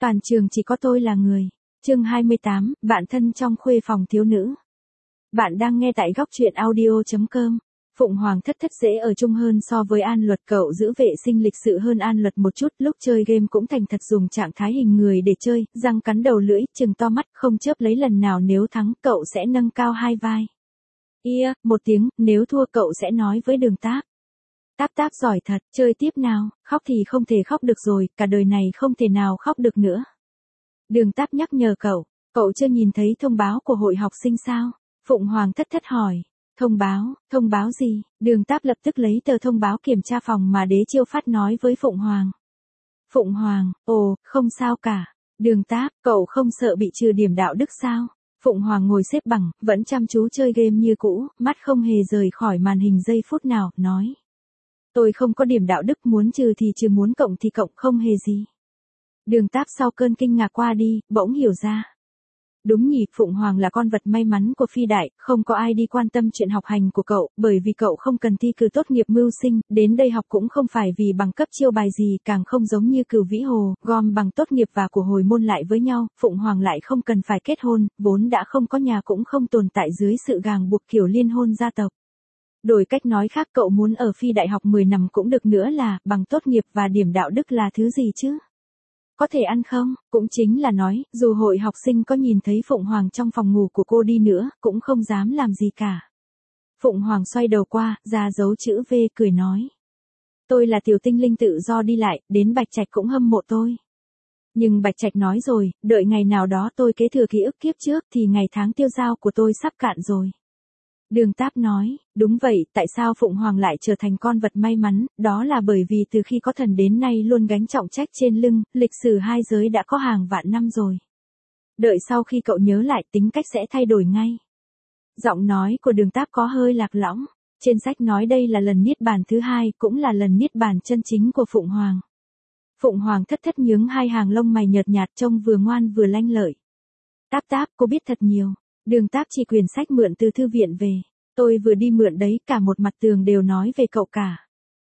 Toàn trường chỉ có tôi là người. Chương 28, bạn thân trong khuê phòng thiếu nữ. Bạn đang nghe tại góc truyện audio.com. Phụng Hoàng thất thất dễ ở chung hơn so với An Luật, cậu giữ vệ sinh lịch sự hơn An Luật một chút, lúc chơi game cũng thành thật dùng trạng thái hình người để chơi, răng cắn đầu lưỡi, trừng to mắt, không chớp lấy lần nào nếu thắng, cậu sẽ nâng cao hai vai. Một tiếng, nếu thua cậu sẽ nói với Đường Táp. Táp Táp giỏi thật, chơi tiếp nào, khóc thì không thể khóc được rồi, cả đời này không thể nào khóc được nữa. Đường Táp nhắc nhở cậu chưa nhìn thấy thông báo của hội học sinh sao? Phụng Hoàng thất thất hỏi. Thông báo gì? Đường Táp lập tức lấy tờ thông báo kiểm tra phòng mà Đế Chiêu phát nói với Phụng Hoàng. Phụng Hoàng, không sao cả. Đường Táp, cậu không sợ bị trừ điểm đạo đức sao? Phụng Hoàng ngồi xếp bằng, vẫn chăm chú chơi game như cũ, mắt không hề rời khỏi màn hình giây phút nào, nói. Tôi không có điểm đạo đức, muốn trừ thì trừ, muốn cộng thì cộng, không hề gì. Đường Táp sau cơn kinh ngạc qua đi, bỗng hiểu ra. Đúng nhỉ, Phụng Hoàng là con vật may mắn của phi đại, không có ai đi quan tâm chuyện học hành của cậu, bởi vì cậu không cần thi cử tốt nghiệp mưu sinh, đến đây học cũng không phải vì bằng cấp chiêu bài gì, càng không giống như Cửu Vĩ Hồ, gom bằng tốt nghiệp và của hồi môn lại với nhau, Phụng Hoàng lại không cần phải kết hôn, vốn đã không có nhà cũng không tồn tại dưới sự ràng buộc kiểu liên hôn gia tộc. Đổi cách nói khác, cậu muốn ở phi đại học 10 năm cũng được, nữa là bằng tốt nghiệp và điểm đạo đức là thứ gì chứ? Có thể ăn không? Cũng chính là nói, dù hội học sinh có nhìn thấy Phụng Hoàng trong phòng ngủ của cô đi nữa, cũng không dám làm gì cả. Phụng Hoàng xoay đầu qua, ra dấu chữ V, cười nói. Tôi là tiểu tinh linh tự do đi lại, đến Bạch Trạch cũng hâm mộ tôi. Nhưng Bạch Trạch nói rồi, đợi ngày nào đó tôi kế thừa ký ức kiếp trước thì ngày tháng tiêu dao của tôi sắp cạn rồi. Đường Táp nói, đúng vậy, tại sao Phụng Hoàng lại trở thành con vật may mắn, đó là bởi vì từ khi có thần đến nay luôn gánh trọng trách trên lưng, lịch sử hai giới đã có hàng vạn năm rồi. Đợi sau khi cậu nhớ lại, tính cách sẽ thay đổi ngay. Giọng nói của Đường Táp có hơi lạc lõng, trên sách nói đây là lần niết bàn thứ hai, cũng là lần niết bàn chân chính của Phụng Hoàng. Phụng Hoàng thất thất nhướng hai hàng lông mày nhợt nhạt, trông vừa ngoan vừa lanh lợi. Táp, cô biết thật nhiều. Đường Táp chỉ quyển sách mượn từ thư viện về. Tôi vừa đi mượn đấy, cả một mặt tường đều nói về cậu cả.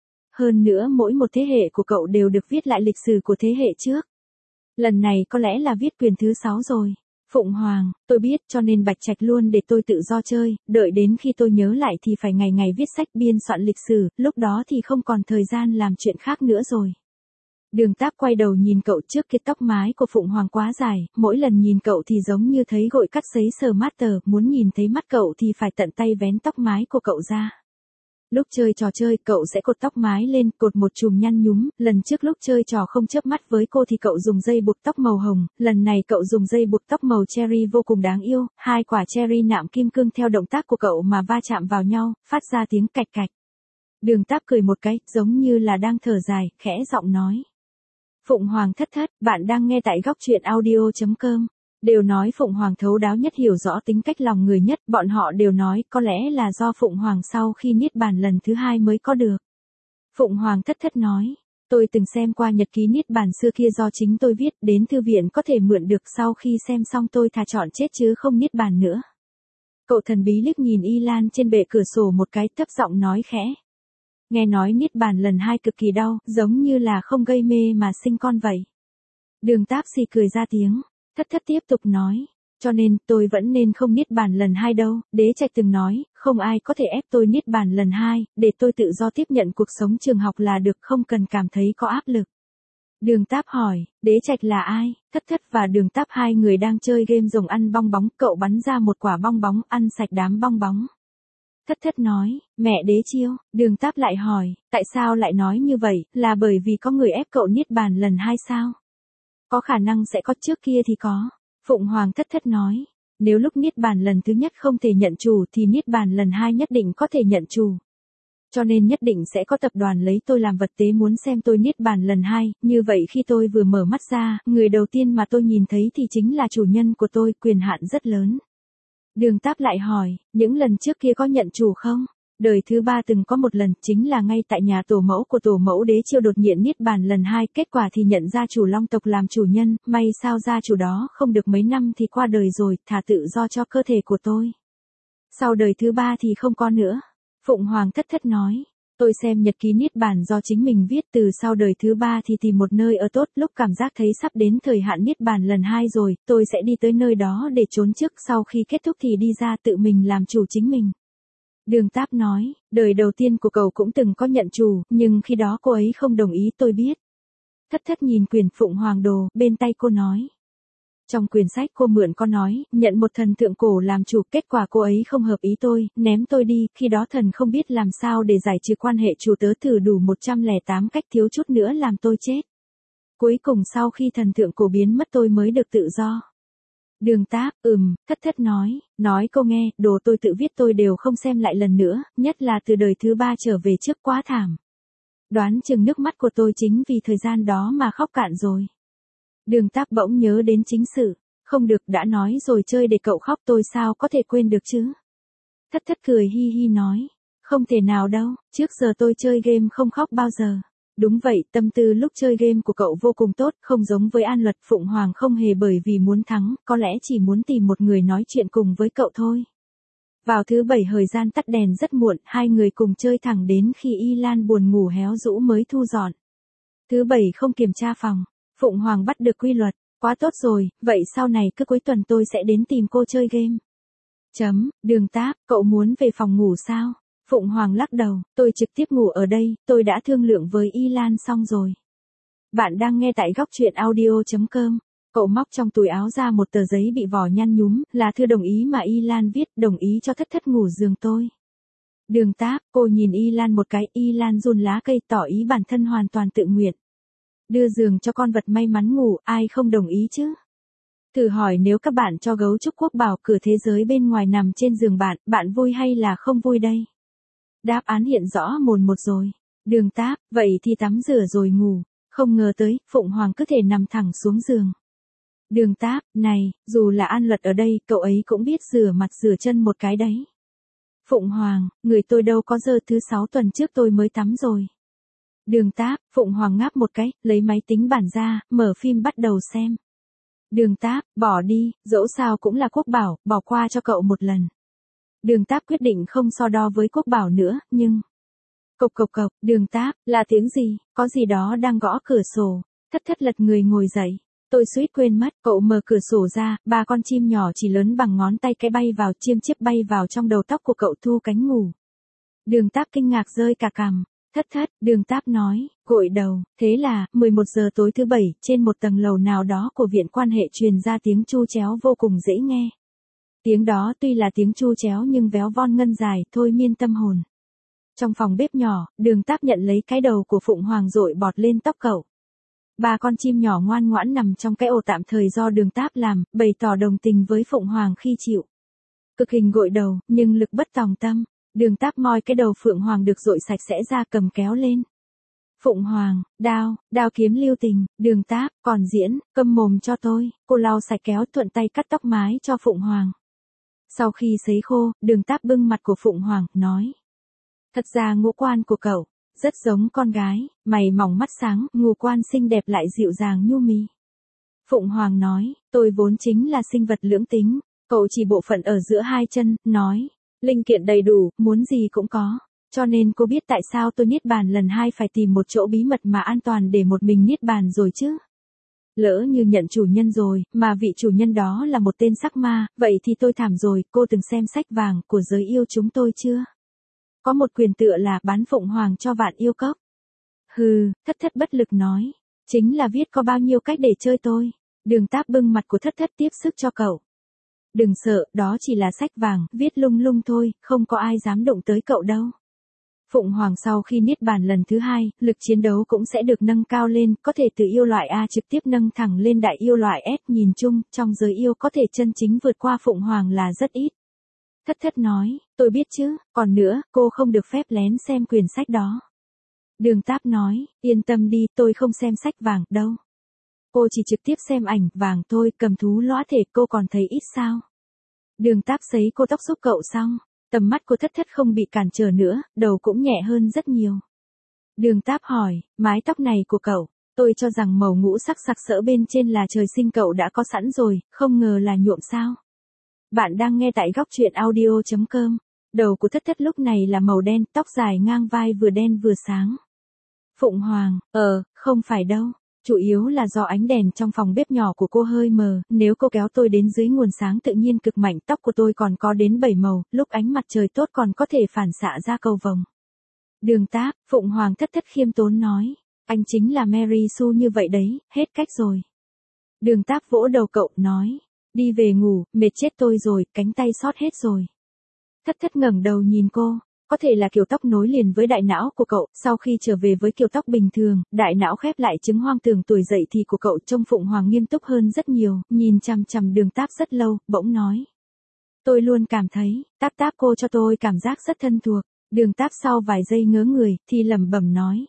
Hơn nữa mỗi một thế hệ của cậu đều được viết lại lịch sử của thế hệ trước. Lần này có lẽ là viết quyển thứ 6 rồi. Phụng Hoàng, tôi biết, cho nên Bạch Trạch luôn để tôi tự do chơi, đợi đến khi tôi nhớ lại thì phải ngày ngày viết sách biên soạn lịch sử, lúc đó thì không còn thời gian làm chuyện khác nữa rồi. Đường Táp quay đầu nhìn cậu, trước kia tóc mái của Phụng Hoàng quá dài, mỗi lần nhìn cậu thì giống như thấy gội cắt sấy sờ mát tờ, muốn nhìn thấy mắt cậu thì phải tận tay vén tóc mái của cậu ra. Lúc chơi trò chơi, cậu sẽ cột tóc mái lên, cột một chùm nhăn nhúm, lần trước lúc chơi trò không chớp mắt với cô thì cậu dùng dây buộc tóc màu hồng, lần này cậu dùng dây buộc tóc màu cherry vô cùng đáng yêu, hai quả cherry nạm kim cương theo động tác của cậu mà va chạm vào nhau, phát ra tiếng cạch cạch. Đường Táp cười một cái, giống như là đang thở dài, khẽ giọng nói. Phụng Hoàng thất thất, bạn đang nghe tại góc truyện audio.com. Đều nói Phụng Hoàng thấu đáo nhất, hiểu rõ tính cách lòng người nhất, bọn họ đều nói có lẽ là do Phụng Hoàng sau khi niết bàn lần thứ 2 mới có được. Phụng Hoàng thất thất nói, tôi từng xem qua nhật ký niết bàn xưa kia do chính tôi viết, đến thư viện có thể mượn được, sau khi xem xong tôi thà chọn chết chứ không niết bàn nữa. Cậu thần bí liếc nhìn Y Lan trên bệ cửa sổ một cái, thấp giọng nói khẽ. Nghe nói niết bàn lần 2 cực kỳ đau, giống như là không gây mê mà sinh con vậy. Đường Táp xì cười ra tiếng, thất thất tiếp tục nói, cho nên tôi vẫn nên không niết bàn lần 2 đâu, Đế Trạch từng nói, không ai có thể ép tôi niết bàn lần 2, để tôi tự do tiếp nhận cuộc sống trường học là được, không cần cảm thấy có áp lực. Đường Táp hỏi, Đế Trạch là ai? Thất thất và Đường Táp hai người đang chơi game rồng ăn bong bóng, cậu bắn ra một quả bong bóng, ăn sạch đám bong bóng. Thất thất nói, mẹ Đế Chiêu. Đường Táp lại hỏi, tại sao lại nói như vậy, là bởi vì có người ép cậu niết bàn lần 2 sao? Có khả năng sẽ có, trước kia thì có. Phụng Hoàng thất thất nói, nếu lúc niết bàn lần thứ nhất không thể nhận chủ thì niết bàn lần 2 nhất định có thể nhận chủ. Cho nên nhất định sẽ có tập đoàn lấy tôi làm vật tế muốn xem tôi niết bàn lần 2, như vậy khi tôi vừa mở mắt ra, người đầu tiên mà tôi nhìn thấy thì chính là chủ nhân của tôi, quyền hạn rất lớn. Đường Táp lại hỏi, những lần trước kia có nhận chủ không? Đời thứ 3 từng có một lần, chính là ngay tại nhà tổ mẫu của tổ mẫu Đế Chiêu đột nhiên niết bàn lần 2, kết quả thì nhận gia chủ Long tộc làm chủ nhân, may sao gia chủ đó không được mấy năm thì qua đời rồi, thả tự do cho cơ thể của tôi. Sau đời thứ 3 thì không có nữa. Phụng Hoàng thất thất nói, Tôi xem nhật ký niết bàn do chính mình viết từ sau đời thứ 3 thì tìm một nơi ở tốt, lúc cảm giác thấy sắp đến thời hạn niết bàn lần 2 rồi, tôi sẽ đi tới nơi đó để trốn trước, sau khi kết thúc thì đi ra tự mình làm chủ chính mình. Đường Táp nói, đời đầu tiên của cậu cũng từng có nhận chủ, nhưng khi đó cô ấy không đồng ý, tôi biết. Thất Thất nhìn quyển Phụng Hoàng Đồ, bên tay cô nói. Trong quyển sách cô mượn có nói, nhận một thần thượng cổ làm chủ, kết quả cô ấy không hợp ý tôi, ném tôi đi, khi đó thần không biết làm sao để giải trừ quan hệ chủ tớ, thử đủ 108 cách, thiếu chút nữa làm tôi chết. Cuối cùng sau khi thần thượng cổ biến mất tôi mới được tự do. Đường Táp, Thất Thất nói cô nghe, đồ tôi tự viết tôi đều không xem lại lần nữa, nhất là từ đời thứ 3 trở về trước, quá thảm. Đoán chừng nước mắt của tôi chính vì thời gian đó mà khóc cạn rồi. Đường Táp bỗng nhớ đến chính sự, không được, đã nói rồi chơi để cậu khóc, tôi sao có thể quên được chứ. Thất Thất cười hi hi nói, không thể nào đâu, trước giờ tôi chơi game không khóc bao giờ. Đúng vậy, tâm tư lúc chơi game của cậu vô cùng tốt, không giống với An Luật. Phụng Hoàng không hề bởi vì muốn thắng, có lẽ chỉ muốn tìm một người nói chuyện cùng với cậu thôi. Vào thứ 7 thời gian tắt đèn rất muộn, hai người cùng chơi thẳng đến khi Y Lan buồn ngủ héo rũ mới thu dọn. Thứ 7 không kiểm tra phòng, Phụng Hoàng bắt được quy luật, quá tốt rồi, vậy sau này cứ cuối tuần tôi sẽ đến tìm cô chơi game. Đường Táp, cậu muốn về phòng ngủ sao? Phụng Hoàng lắc đầu, tôi trực tiếp ngủ ở đây, tôi đã thương lượng với Y Lan xong rồi. Bạn đang nghe tại góc truyện audio.com. Cậu móc trong túi áo ra một tờ giấy bị vỏ nhăn nhúm, là thư đồng ý mà Y Lan viết, đồng ý cho Thất Thất ngủ giường tôi. Đường Táp, cô nhìn Y Lan một cái, Y Lan run lá cây tỏ ý bản thân hoàn toàn tự nguyện. Đưa giường cho con vật may mắn ngủ, ai không đồng ý chứ? Thử hỏi nếu các bạn cho gấu trúc quốc bảo cửa thế giới bên ngoài nằm trên giường bạn, bạn vui hay là không vui đây? Đáp án hiện rõ mồn một rồi. Đường Táp, vậy thì tắm rửa rồi ngủ. Không ngờ tới, Phụng Hoàng cứ thể nằm thẳng xuống giường. Đường Táp, này, dù là An Luật ở đây, cậu ấy cũng biết rửa mặt rửa chân một cái đấy. Phụng Hoàng, người tôi đâu có, giờ thứ 6 tuần trước tôi mới tắm rồi. Đường Táp, Phụng Hoàng ngáp một cái, lấy máy tính bảng ra, mở phim bắt đầu xem. Đường Táp, bỏ đi, dẫu sao cũng là quốc bảo, bỏ qua cho cậu một lần. Đường Táp quyết định không so đo với quốc bảo nữa, nhưng... Cộc cộc cộc, Đường Táp, là tiếng gì, có gì đó đang gõ cửa sổ. Thất Thất lật người ngồi dậy. Tôi suýt quên mất, cậu mở cửa sổ ra, 3 con chim nhỏ chỉ lớn bằng ngón tay cái bay vào, chiêm chiếp bay vào trong đầu tóc của cậu, thu cánh ngủ. Đường Táp kinh ngạc rơi cả cằm. Thất Thất, Đường Táp nói, gội đầu, thế là, 11 giờ tối thứ 7, trên một tầng lầu nào đó của viện quan hệ truyền ra tiếng chu chéo vô cùng dễ nghe. Tiếng đó tuy là tiếng chu chéo nhưng véo von ngân dài, thôi miên tâm hồn. Trong phòng bếp nhỏ, Đường Táp nhận lấy cái đầu của Phụng Hoàng dội bọt lên tóc cậu. 3 con chim nhỏ ngoan ngoãn nằm trong cái ổ tạm thời do Đường Táp làm, bày tỏ đồng tình với Phụng Hoàng khi chịu cực hình gội đầu, nhưng lực bất tòng tâm. Đường Táp moi cái đầu Phượng Hoàng được dội sạch sẽ ra, cầm kéo lên. Phụng Hoàng, đao kiếm lưu tình. Đường Táp, còn diễn, câm mồm cho tôi. Cô lau sạch kéo, thuận tay cắt tóc mái cho Phụng Hoàng. Sau khi sấy khô, Đường Táp bưng mặt của Phụng Hoàng, nói. Thật ra ngũ quan của cậu rất giống con gái, mày mỏng mắt sáng, ngũ quan xinh đẹp lại dịu dàng nhu mì. Phụng Hoàng nói, tôi vốn chính là sinh vật lưỡng tính, cậu chỉ bộ phận ở giữa hai chân, nói. Linh kiện đầy đủ, muốn gì cũng có. Cho nên cô biết tại sao tôi niết bàn lần 2 phải tìm một chỗ bí mật mà an toàn để một mình niết bàn rồi chứ. Lỡ như nhận chủ nhân rồi, mà vị chủ nhân đó là một tên sắc ma, vậy thì tôi thảm rồi. Cô từng xem sách vàng của giới yêu chúng tôi chưa? Có một quyền tựa là bán Phụng Hoàng cho vạn yêu cốc. Hừ, Thất Thất bất lực nói. Chính là viết có bao nhiêu cách để chơi tôi. Đường Táp bưng mặt của Thất Thất tiếp sức cho cậu. Đừng sợ, đó chỉ là sách vàng, viết lung lung thôi, không có ai dám động tới cậu đâu. Phụng Hoàng sau khi niết bàn lần thứ 2, lực chiến đấu cũng sẽ được nâng cao lên, có thể từ yêu loại A trực tiếp nâng thẳng lên đại yêu loại S. Nhìn chung, trong giới yêu có thể chân chính vượt qua Phụng Hoàng là rất ít. Thất Thất nói, tôi biết chứ, còn nữa, cô không được phép lén xem quyển sách đó. Đường Táp nói, yên tâm đi, tôi không xem sách vàng đâu. Cô chỉ trực tiếp xem ảnh vàng thôi, cầm thú lõa thể, cô còn thấy ít sao? Đường Táp sấy cô tóc giúp cậu xong, tầm mắt của Thất Thất không bị cản trở nữa, đầu cũng nhẹ hơn rất nhiều. Đường Táp hỏi, mái tóc này của cậu, tôi cho rằng màu ngũ sắc sặc sỡ bên trên là trời sinh cậu đã có sẵn rồi, không ngờ là nhuộm sao? Bạn đang nghe tại góc truyện audio.com. Đầu của Thất Thất lúc này là màu đen, tóc dài ngang vai vừa đen vừa sáng. Phụng Hoàng, không phải đâu. Chủ yếu là do ánh đèn trong phòng bếp nhỏ của cô hơi mờ, nếu cô kéo tôi đến dưới nguồn sáng tự nhiên cực mạnh, tóc của tôi còn có đến 7 màu, lúc ánh mặt trời tốt còn có thể phản xạ ra cầu vồng. Đường Táp, Phụng Hoàng Thất Thất khiêm tốn nói, anh chính là Mary Sue như vậy đấy, hết cách rồi. Đường Táp vỗ đầu cậu, nói, đi về ngủ, mệt chết tôi rồi, cánh tay sót hết rồi. Thất Thất ngẩng đầu nhìn cô. Có thể là kiểu tóc nối liền với đại não của cậu, sau khi trở về với kiểu tóc bình thường, đại não khép lại chứng hoang tưởng tuổi dậy thì của cậu. Trông Phụng Hoàng nghiêm túc hơn rất nhiều, nhìn chằm chằm Đường Táp rất lâu, bỗng nói. Tôi luôn cảm thấy, Táp Táp cô cho tôi cảm giác rất thân thuộc. Đường Táp sau vài giây ngớ người, thì lẩm bẩm nói.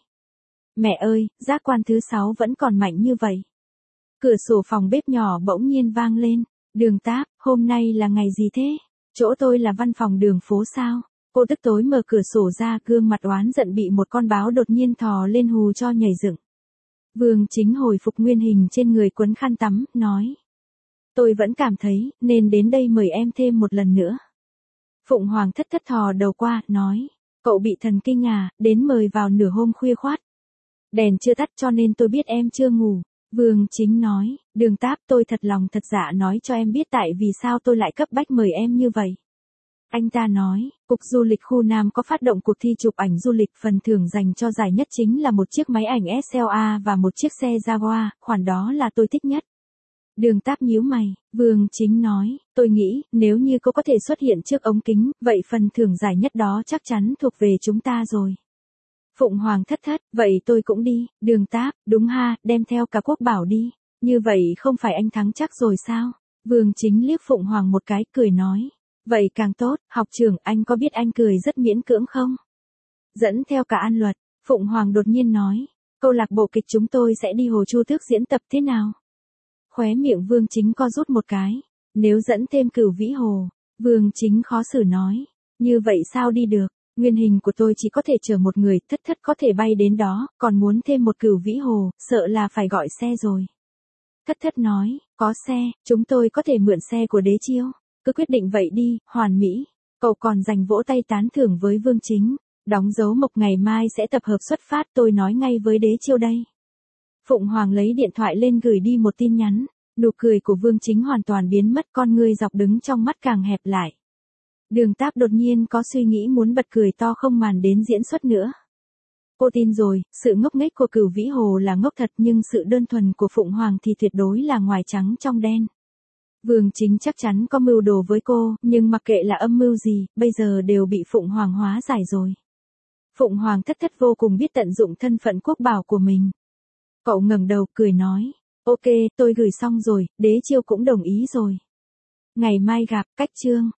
Mẹ ơi, giác quan thứ 6 vẫn còn mạnh như vậy. Cửa sổ phòng bếp nhỏ bỗng nhiên vang lên. Đường Táp, hôm nay là ngày gì thế? Chỗ tôi là văn phòng đường phố sao? Cô tức tối mở cửa sổ ra, gương mặt oán giận bị một con báo đột nhiên thò lên hù cho nhảy dựng. Vương Chính hồi phục nguyên hình trên người quấn khăn tắm, nói. Tôi vẫn cảm thấy, nên đến đây mời em thêm một lần nữa. Phụng Hoàng Thất Thất thò đầu qua, nói. Cậu bị thần kinh à, đến mời vào nửa hôm khuya khoát. Đèn chưa tắt cho nên tôi biết em chưa ngủ. Vương Chính nói, Đường Táp tôi thật lòng thật dạ nói cho em biết tại vì sao tôi lại cấp bách mời em như vậy. Anh ta nói, Cục Du lịch khu Nam có phát động cuộc thi chụp ảnh du lịch, phần thưởng dành cho giải nhất chính là một chiếc máy ảnh SLA và một chiếc xe Jaguar, khoản đó là tôi thích nhất. Đường Táp nhíu mày, Vương Chính nói, tôi nghĩ, nếu như cô có thể xuất hiện trước ống kính, vậy phần thưởng giải nhất đó chắc chắn thuộc về chúng ta rồi. Phụng Hoàng Thất Thất, vậy tôi cũng đi. Đường Táp, đúng ha, đem theo cả Quốc Bảo đi. Như vậy không phải anh thắng chắc rồi sao? Vương Chính liếc Phụng Hoàng một cái, cười nói. Vậy càng tốt, học trưởng, anh có biết anh cười rất miễn cưỡng không? Dẫn theo cả An Luật, Phụng Hoàng đột nhiên nói. Câu lạc bộ kịch chúng tôi sẽ đi Hồ Chu Tước diễn tập thế nào? Khóe miệng Vương Chính co rút một cái. Nếu dẫn thêm Cửu Vĩ Hồ, Vương Chính khó xử nói. Như vậy sao đi được? Nguyên hình của tôi chỉ có thể chở một người, Thất Thất có thể bay đến đó, còn muốn thêm một Cửu Vĩ Hồ, sợ là phải gọi xe rồi. Thất Thất nói, có xe, chúng tôi có thể mượn xe của Đế Chiêu. Cứ quyết định vậy đi, hoàn mỹ. Cậu còn dành vỗ tay tán thưởng với Vương Chính. Đóng dấu mộc ngày mai sẽ tập hợp xuất phát, tôi nói ngay với Đế Chiêu đây. Phụng Hoàng lấy điện thoại lên gửi đi một tin nhắn. Nụ cười của Vương Chính hoàn toàn biến mất, con ngươi dọc đứng trong mắt càng hẹp lại. Đường Táp đột nhiên có suy nghĩ muốn bật cười to không màn đến diễn xuất nữa. Cô tin rồi, sự ngốc nghếch của Cửu Vĩ Hồ là ngốc thật nhưng sự đơn thuần của Phụng Hoàng thì tuyệt đối là ngoài trắng trong đen. Vương Chính chắc chắn có mưu đồ với cô, nhưng mặc kệ là âm mưu gì, bây giờ đều bị Phụng Hoàng hóa giải rồi. Phụng Hoàng Thất Thất vô cùng biết tận dụng thân phận Quốc Bảo của mình. Cậu ngẩng đầu cười nói, ok, tôi gửi xong rồi, Đế Chiêu cũng đồng ý rồi. Ngày mai gặp, cách chương.